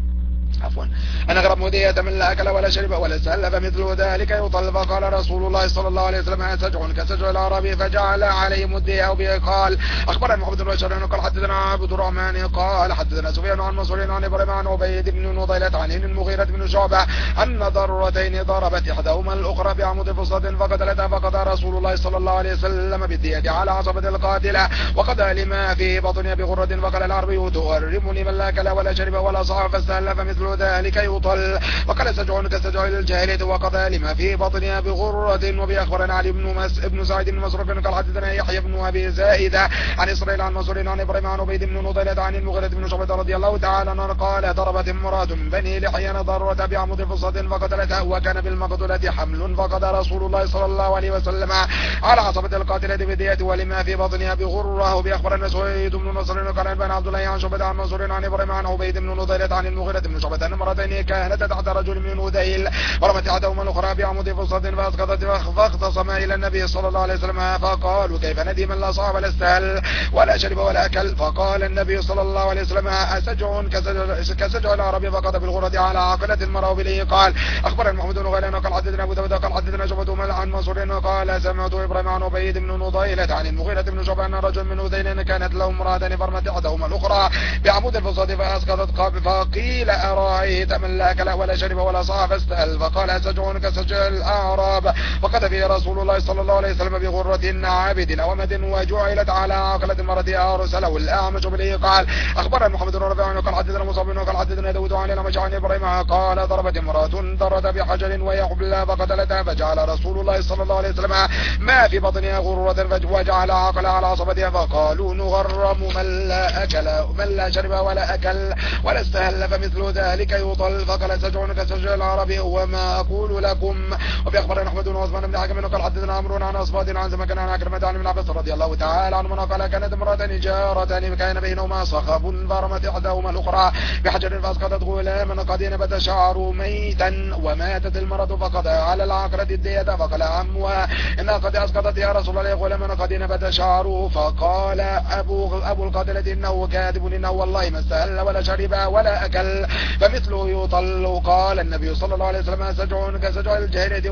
عفوا أنا أغرب مدية من لا أكل ولا شرب ولا سهل فمثل ذلك يطل. فقال رسول الله صلى الله عليه وسلم سجع كسجع العربي فجعل عليه مدية به. قال أخبرنا محمد بن بشار قال حدثنا عبد الرحمن قال حدثنا سفيان عن منصور عن إبراهيم عن عبيد بن نضيلة عن المغيرة بن شعبة أن ضرتين ضربت إحداهما الأخرى بعمود فصة فقتلتها فقضى رسول الله صلى الله عليه وسلم بالدية على عصبة القاتلة وقضى لما في بطنها بغرة. فقال العربي تؤرمني من لا أكل ولا شرب ولا صعب فاستهل فمثل ذلك يطل. وقال سجع كسجع الجاهلية وقضى لما في بطنها بغرة. وبأخبرنا علي بن مس ابن سعيد بن مسروق قال حدثنا يحيى بن أبي زائدة عن إسرائيل عن منصور عن إبراهيم عن عبيد بن نضيلة عن المغيرة بن شعبة رضي الله تعالى عنه قال ضربت امرأة من بني لحيان ضرت بعمود فصة فقتلتها وكان بالمقتولة حمل فقضى رسول الله صلى الله عليه وسلم على عصبة القاتلة بدية ولما في بطنها بغرة. وبأخبرنا سويد بن نصر قال بن عبد الله عن شعبة عن منصور عن إبراهيم عن عبيد بن نضيلة عن المغيرة بن شعبة أن امرأتين كانت تحت رجل من هذيل ورمت أحدهما الأخرى بعمود فصة فأسقطت فاختصما إلى النبي صلى الله عليه وسلم فقالوا كيف ندي من لا صعب ولا استهل ولا شرب ولا أكل. فقال النبي صلى الله عليه وسلم أسجع كسجع العربي فقد بالغرة على عقلة المرأة بليه. قال أخبرنا محمد بن غيلان قال حدثنا أبو داود قال حدثنا شعبة عن منصور قال سمعت إبراهيم عن عبيد بن نضيلة عن المغيرة بن شعبة أن رجل من هذيل كانت له امرأتان فرمت أحدهما الأخرى بعمود الفصة فأسقطت فقيل أرأيت من لا أكل ولا شرب ولا صعب فاستهل. فقال سجع كسجع الأعراب وقد في رسول الله صلى الله عليه وسلم بغرة عابد ومد وجعلت على عقلة المرأة أرسله الأعمش بليه. قال أخبرنا محمد بن رافع قال حدثنا مصعب قال حدثنا داود عن الأعمش عن إبراهيم قال ضربت امرأة ضرت بحجر وهي حبلى فقتلتها فجعل رسول الله صلى الله عليه وسلم ما في بطنها غرة وجعل عقلها على عصبتها فقالوا نغرم من لا أكل من لا شرب ولا أكل ولا استهل فمثل ذلك يطل. فقال سجع كسجع العربي وما أقول لكم. وبأخبرنا أحمد بن عثمان بن حكم قال حدثنا عمرو عن أصبات عن زمكان عن عكرمة عن ابن عباس رضي الله تعالى عنهما قال كانت امرأة جارتان كان بينهما صخب فرمت إحداهما الأخرى بحجر فأسقطت غلاما قد نبت شعره ميتا وماتت المرأة فقضى على العقرة الدية. فقال عمها إنها قد أسقطت يا رسول الله غلاما قد نبت شعره. فقال أبو, أبو القاتلة إنه كاذب إنه والله ما استهل ولا شرب ولا أكل فمثله يطل. قال النبي صلى الله عليه وسلم سجع كسجع الجاهلية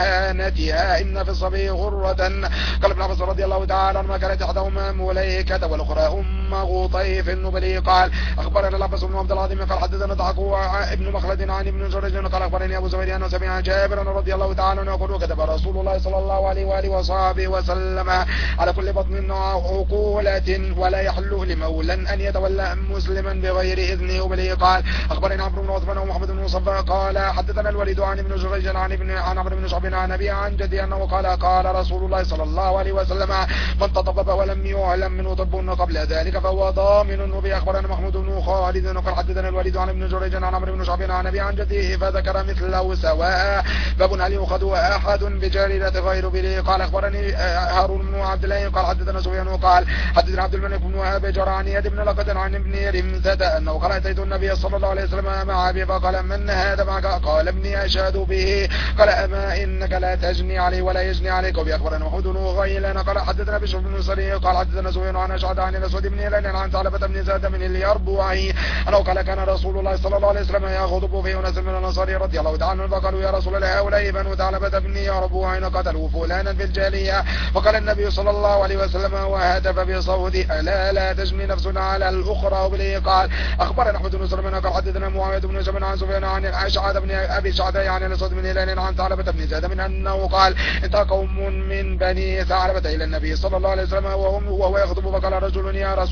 وكهانتها إن في الصبي غرة. قال ابن عباس رضي الله تعالى عنهما كانت إحداهما مليكة والأخرى أم غطيف النبلي. قال أخبرنا العباس بن عبد العظيم قال حدثنا ضحكوا ابن مخلد عن ابن جريج قال أخبرني أبو زبير أنه سمع جابر رضي الله تعالى عنه يقول كتب رسول الله صلى الله عليه وآله وصحبه وسلم على كل بطن عقولة ولا يحل لمولى أن يتولى مسلما بغير إذنه وبليه. قال أخبرنا عمرو بن عثمان ومحمد بن مصفى قال حدثنا الوليد عن ابن جريج عن ابن عن عمرو بن شعب عن أبي عن جدي أنه قال قال رسول الله صلى الله عليه وسلم من تطبب ولم يعلم منه طب قبل ذلك فهو ضامن. وبه أخبرنا محمود بن خالد قال حدثنا الوليد عن ابن جريج عن عمرو بن شعب عن أبي عن جديه فذكر مثله سواء. باب هل يؤخذ أحد بجريرة غير بليه. قال أخبرني هارون بن عبد الله قال حدثنا سفيان قال حدثنا عبد الملك بن وهب جرى عن يد بن لقد عن ابن رمزة أنه قال أتيت النبي صلى الله عليه وسلم مع أبي فقال من هذا معك؟ قال ابني أشهد به. قال أما إنك لا تجني عليه ولا يجني عليك. وبأخبرنا محمود بن غيلان قال حدثنا بشر بن سري قال حدثنا سفيان عن أشعث عن الأسود بن هلال عن ثعلبة بن زاد من اليربوعي أنه قال كان رسول الله صلى الله عليه وسلم يخطب في أناس من الأنصار رضي الله تعالى عنهم فقالوا يا رسول الله هؤلاء بنو ثعلبة بن يربوعي قتلوا فلانا في الجالية. فقال النبي صلى الله عليه وسلم وهتف بصوت ألا لا تجني نفس على الأخرى. وبليه. قال أخبرنا أحمد بن سلمان قال حدثنا معاوية بن جبل عن سفيان عن أشعث بن أبي شعثاء عن الأسود بن هلال عن ثعلبة بن زاد من أنه قال انتهى قوم من بني ثعلبة إلى النبي صلى الله عليه وسلم وهم وهو يخطب فقال رجل يا رسول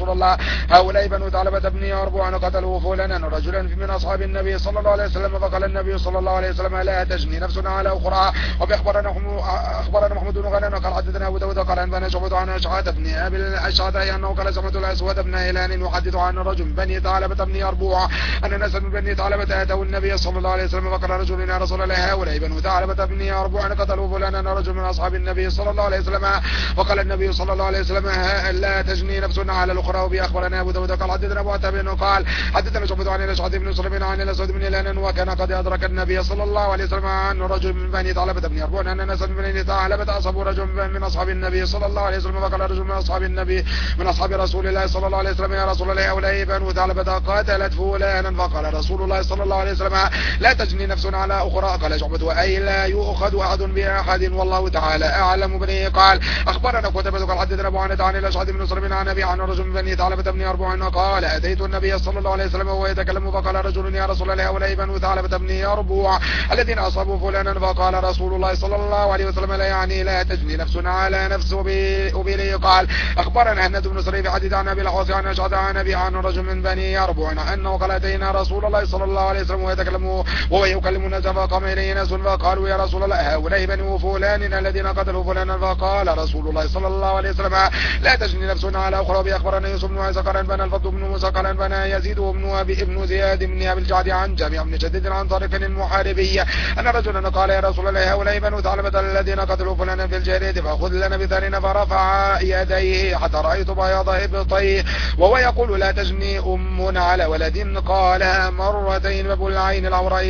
رسول الله هؤلاء بنو ثعلبة بن أربعة قتلوا فلانا رجلا من أصحاب النبي صلى الله عليه وسلم فقال النبي صلى الله عليه وسلم لا تجني نفس على أخرى. وبأخبرنا أخبرنا محمد بن غنم قال حدثنا أبو داود قال أنبأنا شعبة عن أشعث بن أبي الأشعث أنه قال سمعت الأسود بن هلال يحدث عن رجل بني ثعلبة بن أربعة أن ناسا من بني ثعلبة أتوا النبي صلى الله عليه وسلم فقال رجل يا رسول الله هؤلاء بنو ثعلبة بن أربعة قتلوا فلانا رجل من أصحاب النبي صلى الله عليه وسلم. وقال النبي صلى الله عليه وسلم لا تجني نفس على الأخرى. وبأخبرنا أبو داود قال حدثنا أبو عتاب قال حدثنا شعبة عن الأشعث بن سليمان عن الأسود بن هلال وكان قد أدرك النبي صلى الله عليه وسلم عن رجل من بني ثعلبة بن أربعة أن ناسا من بني ثعلبة أصابوا رجل من أصحاب النبي صلى الله عليه وسلم. فقال رجل من أصحاب النبي من أصحاب رسول الله صلى الله عليه وسلم يا رسول الله هؤلاء بنو ثعلبة قاتلت فلانا. فقال رسول الله صلى الله عليه وسلم لا تجني نفس على أخرى. قال شعبة وأي لا يؤخذ أحد بأحد والله تعالى أعلم به. قال أخبرنا قتيبة قال حدثنا أبو عوانة عن الأشعث بن سليمان عن أبي عن رجل من بني ثعلبة بن أربعة قال أتيت النبي صلى الله عليه وسلم وهو يتكلم فقال رجل يا رسول الله هؤلاء بنو ثعلبة بن أربعة الذين أصابوا فلانا. فقال رسول الله صلى الله عليه وسلم لا يعني لا تجني نفس على نفس. وبلي قال أخبرنا هند بن سري حديث عن أبي العاص عن أشعث عن أبي عن رجل من بني أربعة أنه قال أتينا رسول الله صلى الله عليه وسلم ويتكلم وهو يكلم الناس فقام إليه ناس فقالوا يا رسول الله هؤلاء بنو فلان الذين قتلوا فلانا. فقال رسول الله صلى الله عليه وسلم لا تجني نفس على أخرى. بأخبرنا يوسف بن عيسى قال أنبأنا الفضل بن موسى قال أنبأنا يزيد بن أبي ابن زياد بن أبي الجعد عن جميع بن شديد عن طارق المحاربي أن رجلا قال يا رسول الله هؤلاء بنو ثعلبة الذين قتلوا فلانا في الجارية فخذ لنا بثارنا. فرفع يديه حتى رأيت بياض إبطيه وهو يقول لا تجني أم على ولد. قالها مرتين باب العين العوراء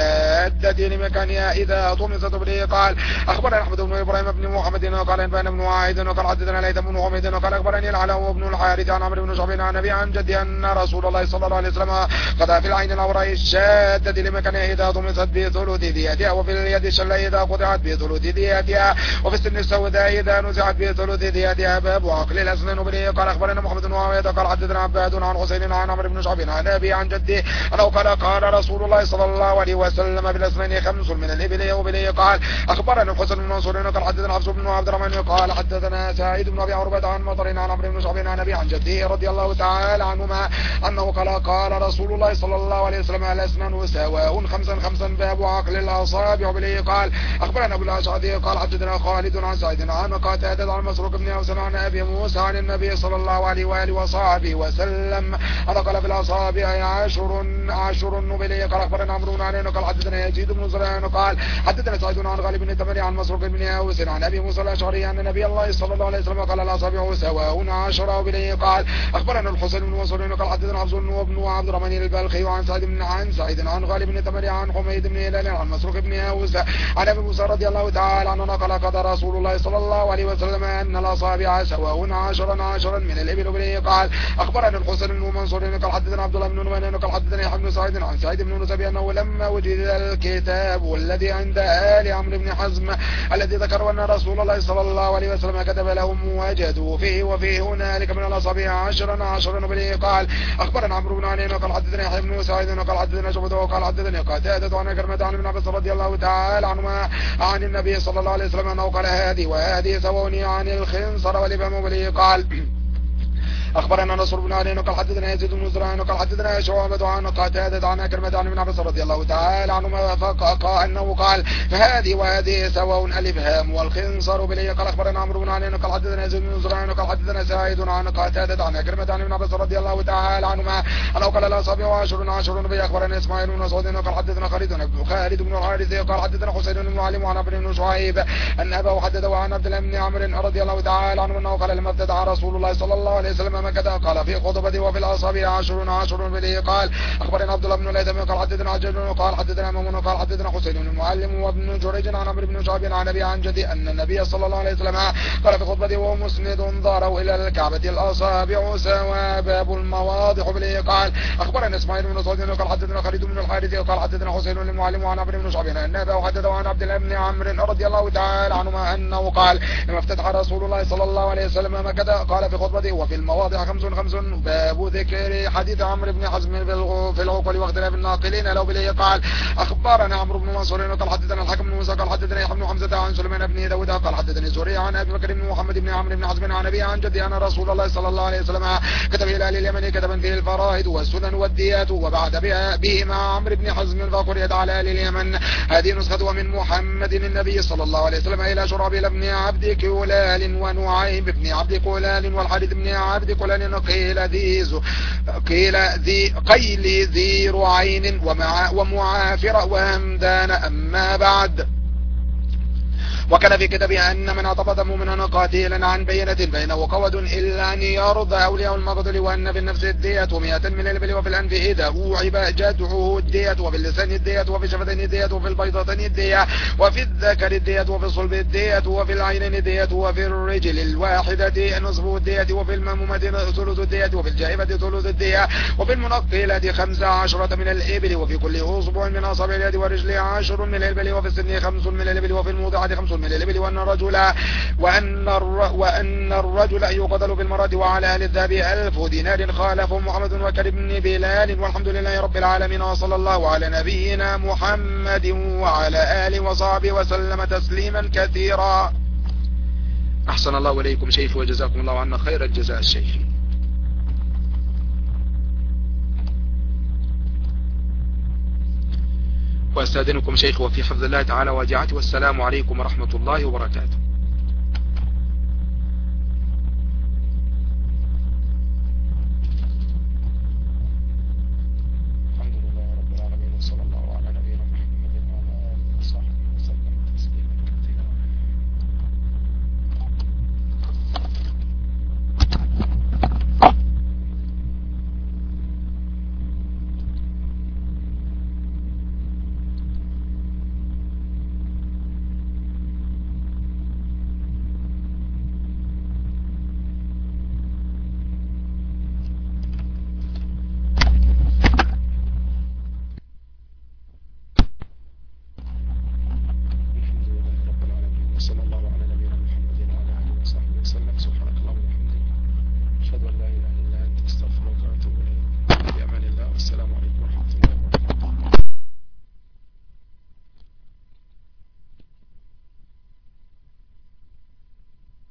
الشادة لمكانها إذا طمست به. قال أخبرنا أحمد بن إبراهيم بن محمد قال أنبأنا بن عايد وقال حدثنا ليث بن حميد وقال أخبرني العلاء بن الحارث عن عمرو بن شعب عن أبي عن جدي أن رسول الله صلى الله عليه وسلم قضى في العين العوراء الشادة لمكانها إذا طمست بثلث ديتها وفي اليد الشلة إذا قطعت بثلث ديتها وفي السن السوداء إذا نزعت بثلث ديتها باب عقل الأسنان به. قال أخبرنا محمد بن معاوية قال حدثنا عباد عن حسين عن عمرو بن شعب عن أبي عن جدي أنه قال قال رسول الله صلى الله عليه وسلم بالأسنان خمس من الإبل. وبلي قال أخبرنا الحسن بن منصور قال حدثنا حفص بن عبد الرحمن قال حدثنا سعيد بن أبي عروبة عن مطر عن عمرو بن شعب عن أبي عن جدي رضي الله تعالى عنهما أنه قال قال رسول الله صلى الله عليه وسلم الأسنان سواء خمسا خمسا باب عقل الأصابع. وبلي قال أخبرنا أبو الأشعث قال حدثنا خالد عن سعيد عن قتادة عن مسروق بن أوس عن أبي موسى عن النبي صلى الله عليه وآله وصحبه وسلم قال في الأصابع عشر عشر. وبلي قال أخبرنا عمرو بن علي قال حدثنا يزيد بن زرعان قال حدثنا سعيد عن غالب بن تمر عن مسروق بن أوس عن أبي موسى الأشعري أن النبي الله صلى الله عليه وسلم قال الأصابع سواء عشر. وبلي قال أخبرنا الحسين بن منصور قال حدثنا حفص بن عبد الرحمن البلخي عن سعيد بن عن سعيد عن غالب بن تمر عن حميد بن هلال عن مسروق بن أوس عن أبي موسى رضي الله تعالى عنه قال قضى رسول الله صلى الله عليه وسلم أن الأصابع سواء عشرا عشرا من الإبل. وبلي قال أخبرنا الحسين بن منصور قال حدثنا عبد الله بن نعمان قال حدثنا يحيى بن سعيد عن سعيد بن نسبي أنه لما وجد الكتاب الذي عند آل عمرو بن حزم الذي ذكر أن رسول الله صلى الله عليه وسلم كتب لهم وجدوا فيه وفيه هنالك من الأصابع عشرا عشرا. وبلي قال أخبرنا عمرو بن علي قال حدثنا يحيى بن سعيد قال حدثنا شعبة وقال حدثني قتادة عن كرمة عن ابن عباس رضي الله تعالى عنهما عن النبي صلى الله عليه وسلم أنه قال هذه وهذه سواء عن الخنصر والإبهام. وبلي قال أخبرنا نصر بن علي قال حدثنا يزيد بن زرعان قال حدثنا شعبة عن قتادة عن كرمة عن ابن عباس رضي الله تعالى عنهما فقال أنه قال فهذه وهذه سواء الإبهام والخنصر. بلي قال أخبرنا عمرو بن علي قال حدثنا يزيد بن زرعان قال حدثنا سعيد عن قتادة عن كرمة عن ابن عباس رضي الله تعالى عنهما أنه قال الأصابع عشر عشر. بلي أخبرنا إسماعيل بن مسعود قال حدثنا خالد بن خالد بن الحارث قال حدثنا حسين بن علي عن ابن بن شعيب أن أباه حدثه عن عبد الله بن عمرو رضي الله تعالى عنه أنه قال لما ابتدع رسول الله صلى الله عليه وسلم مكة قال في خطبته وفي الأصابع عشر عشر. بلي قال أخبرنا عبد الله بن ليثم قال حدثنا عجل قال حدثنا مامون قال حدثنا حسين بن المعلم وابن جريج عن عمرو بن شعب عن أبي عن جدي أن النبي صلى الله عليه وسلم قال في خطبته وهو مسند ظهره إلى الكعبة الأصابع سواء باب المواضح. بلي قال أخبرنا إسماعيل بن سعود قال حدثنا خالد بن الحارث قال حدثنا حسين بن المعلم عن عمرو بن شعب أن أباه حدثه عن عبد الله بن عمرو رضي الله تعالى عنهما أنه قال لما افتتح رسول الله صلى الله عليه وسلم مكة قال في خطبته وفي المواضع خمس خمس باب ذكر حديث عمرو بن حزم في العقل واختلاف الناقلين لو. بلي قال أخبرنا عمرو بن منصور قال حدثنا الحكم بن موسى قال حدثني يحيى بن حمزة عن سليمان بن داود قال حدثني زهري عن ابي بكر بن محمد بن عمرو بن حزم عن ابي عن جدي ان رسول الله صلى الله عليه وسلم كتب الى اهل اليمن كتبا فيه الفرائض والسنن والديات وبعد به مع عمرو بن حزم فقرئت على اهل اليمن. هذه نسخة ومن محمد النبي صلى الله عليه وسلم الى شرابيل بن عبد كولال ونعيم بن عبد كولال والحارث بن عبد كولال قيل ذي قيل ذي قيل ذي رعين ومع ومعافر وهمدان. أما بعد، وكان في كتابه أن من أطبط مؤمنا قاتلا عن بينة بينه وقود إلا أن يرضى أولياء المقتل، وأن في النفس الدية ومئة من الإبل وفي الأنف إذا أوعب جدعه الدية وفي اللسان الدية وفي الشفتين الدية وفي البيضتين الدية وفي الذكر الدية وفي الصلب الدية وفي العينين الدية وفي الرجل الواحدة نصف الدية وفي الممومة ثلث الدية وفي الجائفة ثلث الدية وفي المنقلة خمس عشرة من الإبل وفي كل أصبع من أصابع اليد والرجل عشر من الإبل وفي السن خمس من الإبل وفي الموضعة خمس من الإبل وأن الرجل وأن الر وأن الرجل يقتل بالمرأة وعلى أهل الذهب ألف دينار. خالفه محمد وكر بن بلال. والحمد لله رب العالمين، وصلى الله على نبينا محمد وعلى آله وصحبه وسلم تسليما كثيرا. أحسن الله إليكم شيخ، وجزاكم الله عنا خير الجزاء الشيخ. وأستاذنكم شيخ وفي حفظ الله تعالى وجعته، والسلام عليكم ورحمة الله وبركاته.